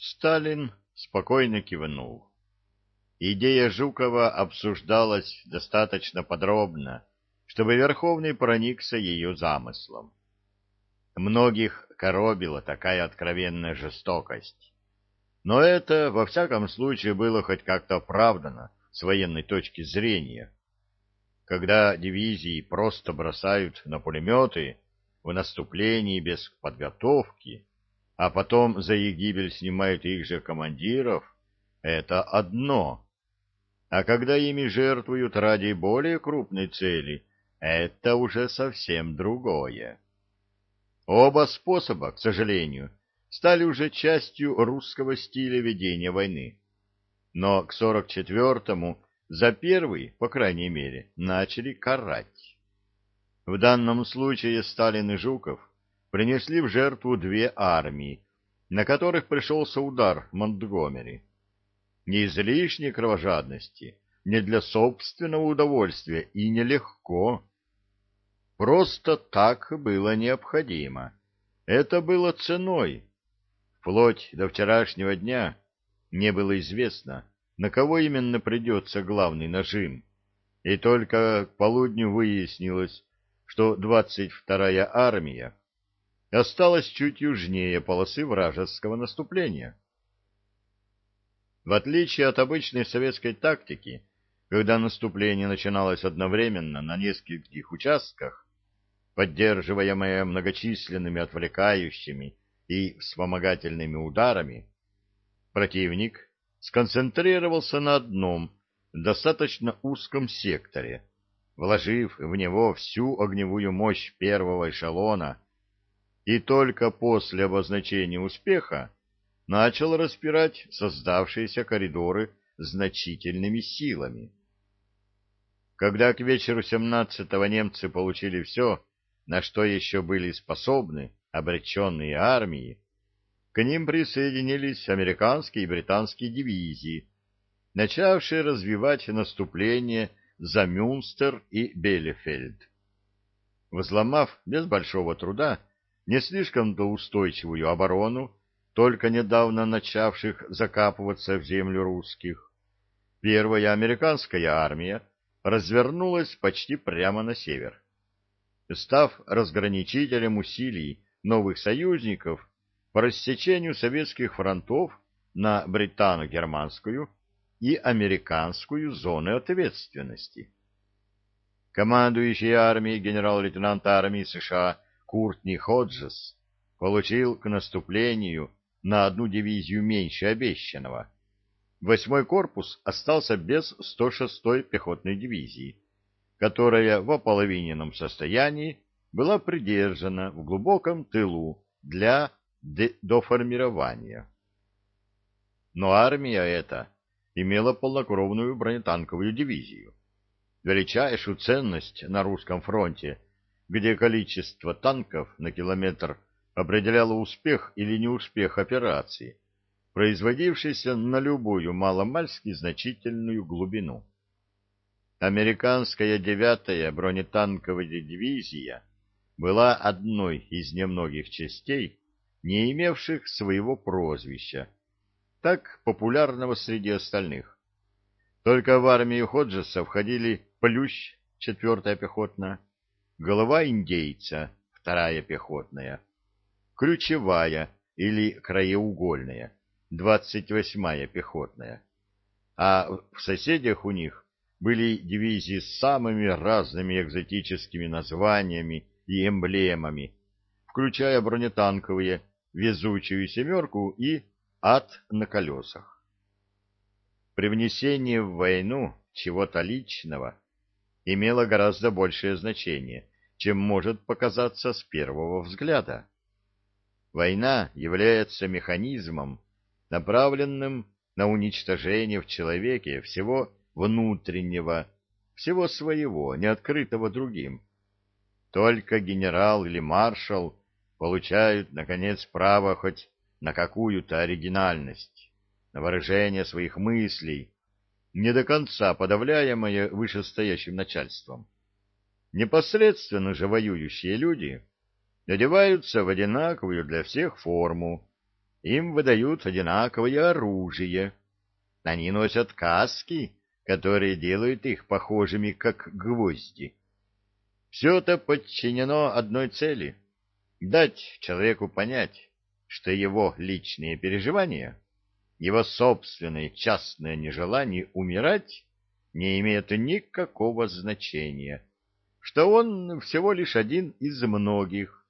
Сталин спокойно кивнул. Идея Жукова обсуждалась достаточно подробно, чтобы Верховный проникся ее замыслом. Многих коробила такая откровенная жестокость. Но это, во всяком случае, было хоть как-то оправдано с военной точки зрения. Когда дивизии просто бросают на пулеметы в наступлении без подготовки, а потом за их гибель снимают их же командиров, это одно. А когда ими жертвуют ради более крупной цели, это уже совсем другое. Оба способа, к сожалению, стали уже частью русского стиля ведения войны. Но к 44-му за первый, по крайней мере, начали карать. В данном случае Сталин и Жуков принесли в жертву две армии, на которых пришелся удар Монтгомери. Не из лишней кровожадности, не для собственного удовольствия и нелегко. Просто так было необходимо. Это было ценой. Вплоть до вчерашнего дня не было известно, на кого именно придется главный нажим. И только к полудню выяснилось, что 22-я армия осталась чуть южнее полосы вражеского наступления. В отличие от обычной советской тактики, когда наступление начиналось одновременно на нескольких участках, поддерживаемое многочисленными отвлекающими и вспомогательными ударами, противник сконцентрировался на одном достаточно узком секторе, вложив в него всю огневую мощь первого эшелона, и только после обозначения успеха начал распирать создавшиеся коридоры значительными силами. Когда к вечеру 17-го немцы получили все, на что еще были способны обреченные армии, к ним присоединились американские и британские дивизии, начавшие развивать наступление за Мюнстер и Беллефельд. Взломав без большого труда не слишком-то устойчивую оборону, только недавно начавших закапываться в землю русских, первая американская армия развернулась почти прямо на север, став разграничителем усилий новых союзников по рассечению советских фронтов на британо-германскую и американскую зоны ответственности. Командующий армией генерал-лейтенант армии США Куртни Ходжес получил к наступлению на одну дивизию меньше обещанного. 8-й корпус остался без 106-й пехотной дивизии, которая в ополовиненном состоянии была придержана в глубоком тылу для доформирования. Но армия эта имела полнокровную бронетанковую дивизию, величайшую ценность на русском фронте, где количество танков на километр определяло успех или неуспех операции, производившейся на любую маломальски значительную глубину. Американская 9-я бронетанковая дивизия была одной из немногих частей, не имевших своего прозвища, так популярного среди остальных. Только в армию Ходжеса входили Плющ, 4-я пехотная, Голова индейца, 2-я пехотная, Ключевая или Краеугольная, 28-я пехотная, а в соседях у них были дивизии с самыми разными экзотическими названиями и эмблемами, включая бронетанковые «Везучую семерку» и «Ад на колесах». Привнесение в войну чего-то личного имело гораздо большее значение, чем может показаться с первого взгляда. Война является механизмом, направленным на уничтожение в человеке всего внутреннего, всего своего, не открытого другим. Только генерал или маршал получают, наконец, право хоть на какую-то оригинальность, на выражение своих мыслей, не до конца подавляемое вышестоящим начальством. Непосредственно же воюющие люди одеваются в одинаковую для всех форму, им выдают одинаковое оружие. Они носят каски, которые делают их похожими как гвозди. Все это подчинено одной цели — дать человеку понять, что его личные переживания, его собственное частное нежелание умирать не имеет никакого значения, что он всего лишь один из многих.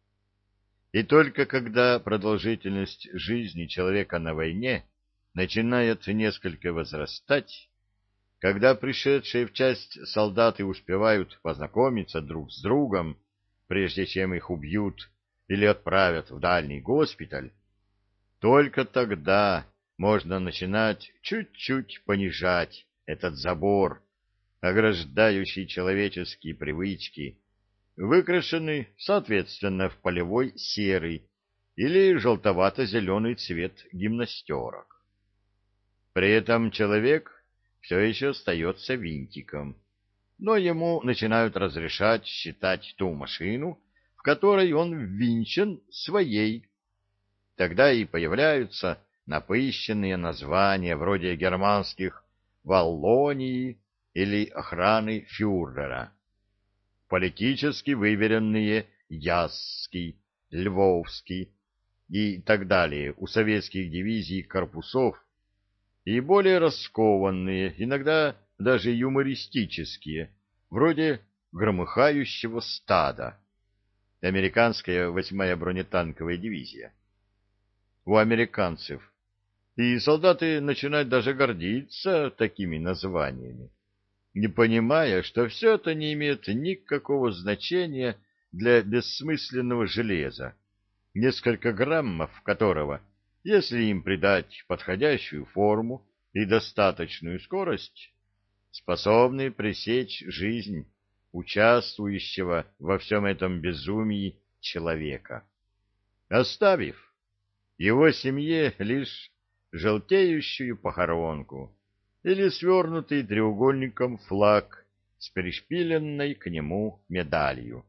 И только когда продолжительность жизни человека на войне начинает несколько возрастать, когда пришедшие в часть солдаты успевают познакомиться друг с другом, прежде чем их убьют или отправят в дальний госпиталь, только тогда можно начинать чуть-чуть понижать этот забор, ограждающий человеческие привычки, выкрашенный, соответственно, в полевой серый или желтовато-зеленый цвет гимнастерок. При этом человек все еще остается винтиком, но ему начинают разрешать считать ту машину, в которой он ввинчен, своей. Тогда и появляются напыщенные названия вроде германских «Валлонии» или «Охраны фюрера», политически выверенные «Ясский», «Львовский» и так далее у советских дивизий и корпусов, и более раскованные, иногда даже юмористические, вроде «Громыхающего стада», американская 8-я бронетанковая дивизия. У американцев. И солдаты начинают даже гордиться такими названиями, не понимая, что все это не имеет никакого значения для бессмысленного железа, несколько граммов которого, если им придать подходящую форму и достаточную скорость, способны пресечь жизнь участвующего во всем этом безумии человека, оставив его семье лишь желтеющую похоронку или свернутый треугольником флаг с пришпиленной к нему медалью.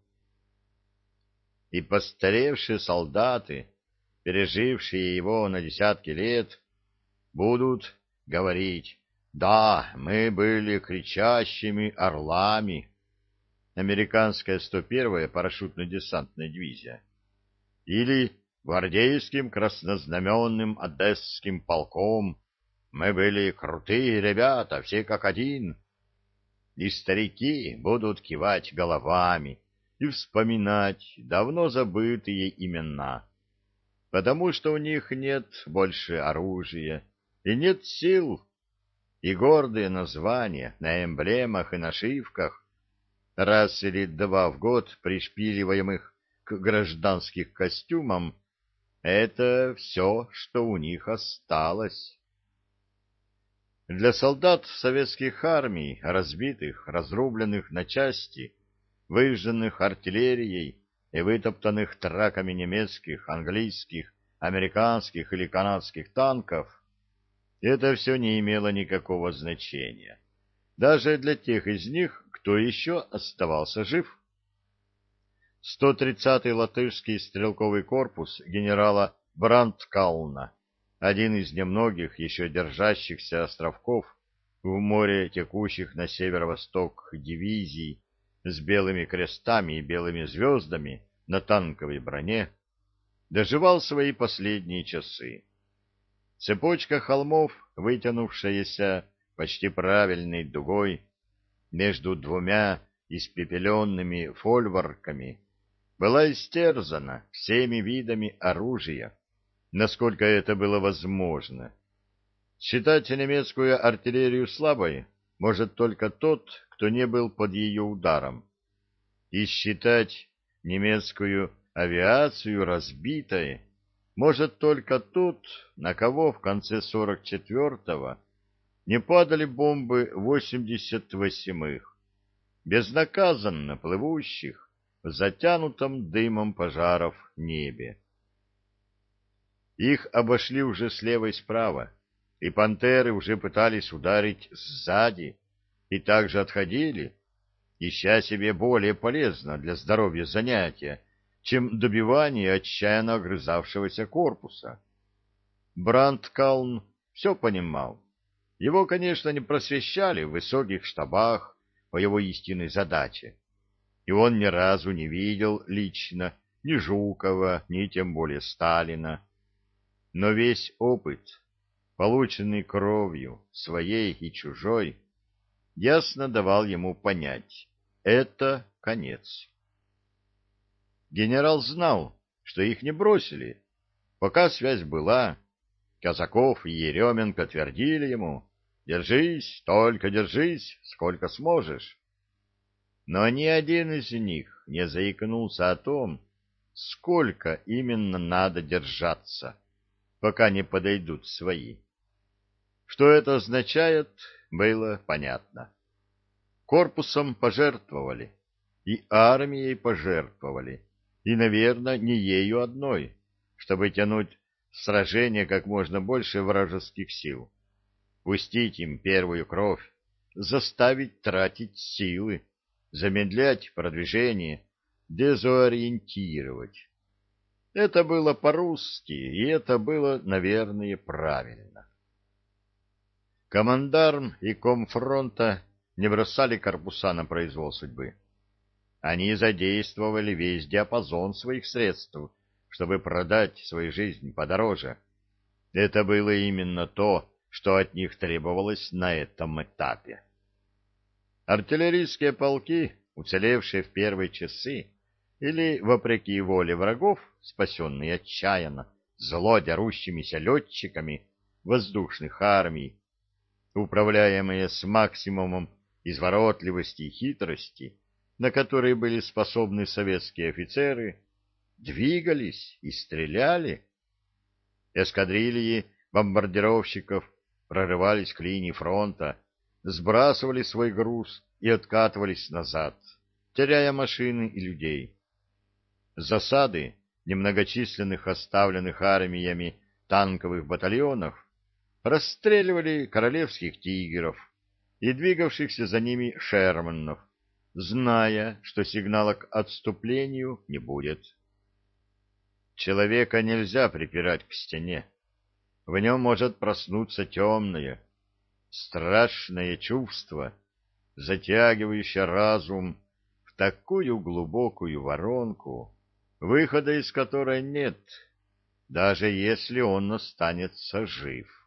И постаревшие солдаты, пережившие его на десятки лет, будут говорить: «Да, мы были кричащими орлами». Американская 101-я парашютно-десантная дивизия. Или гвардейским краснознаменным одесским полком мы были крутые ребята, все как один. И старики будут кивать головами и вспоминать давно забытые имена, потому что у них нет больше оружия и нет сил, и гордые названия на эмблемах и нашивках, раз или два в год пришпиливаемых к гражданских костюмам, это все, что у них осталось. Для солдат советских армий, разбитых, разрубленных на части, выжженных артиллерией и вытоптанных траками немецких, английских, американских или канадских танков, это все не имело никакого значения, даже для тех из них, кто еще оставался жив. 130-й латышский стрелковый корпус генерала Брандткауна, один из немногих еще держащихся островков в море текущих на северо-восток дивизий с белыми крестами и белыми звездами на танковой броне, доживал свои последние часы. Цепочка холмов, вытянувшаяся почти правильной дугой между двумя испепеленными фольварками, была истерзана всеми видами оружия, насколько это было возможно. Считать немецкую артиллерию слабой может только тот, кто не был под ее ударом, и считать немецкую авиацию разбитой может только тот, на кого в конце 44-го не падали бомбы 88-х, безнаказанно плывущих в затянутом дымом пожаров небе. Их обошли уже слева и справа, и пантеры уже пытались ударить сзади, и также отходили, ища себе более полезно для здоровья занятия, чем добивание отчаянно огрызавшегося корпуса. Брандкалн все понимал. Его, конечно, не просвещали в высоких штабах по его истинной задаче, и он ни разу не видел лично ни Жукова, ни тем более Сталина. Но весь опыт, полученный кровью, своей и чужой, ясно давал ему понять — это конец. Генерал знал, что их не бросили. Пока связь была, Казаков и Еременко твердили ему: «Держись, только держись, сколько сможешь». Но ни один из них не заикнулся о том, сколько именно надо держаться, пока не подойдут свои. Что это означает, было понятно. Корпусом пожертвовали, и армией пожертвовали, и, наверное, не ею одной, чтобы тянуть в сражение как можно больше вражеских сил, пустить им первую кровь, заставить тратить силы, замедлять продвижение, дезориентировать. Это было по-русски, и это было, наверное, правильно. Командарм и комфронта не бросали корпуса на произвол судьбы. Они задействовали весь диапазон своих средств, чтобы продать свою жизнь подороже. Это было именно то, что от них требовалось на этом этапе. Артиллерийские полки, уцелевшие в первые часы, или, вопреки воле врагов, спасенные отчаянно, зло дерущимися летчиками воздушных армий, управляемые с максимумом изворотливости и хитрости, на которые были способны советские офицеры, двигались и стреляли. Эскадрильи бомбардировщиков прорывались к линии фронта, сбрасывали свой груз и откатывались назад, теряя машины и людей. Засады немногочисленных оставленных армиями танковых батальонов расстреливали королевских тигров и двигавшихся за ними шерманов, зная, что сигнала к отступлению не будет. Человека нельзя припирать к стене. В нем может проснуться темное, страшное чувство, затягивающее разум в такую глубокую воронку, выхода из которой нет, даже если он останется жив.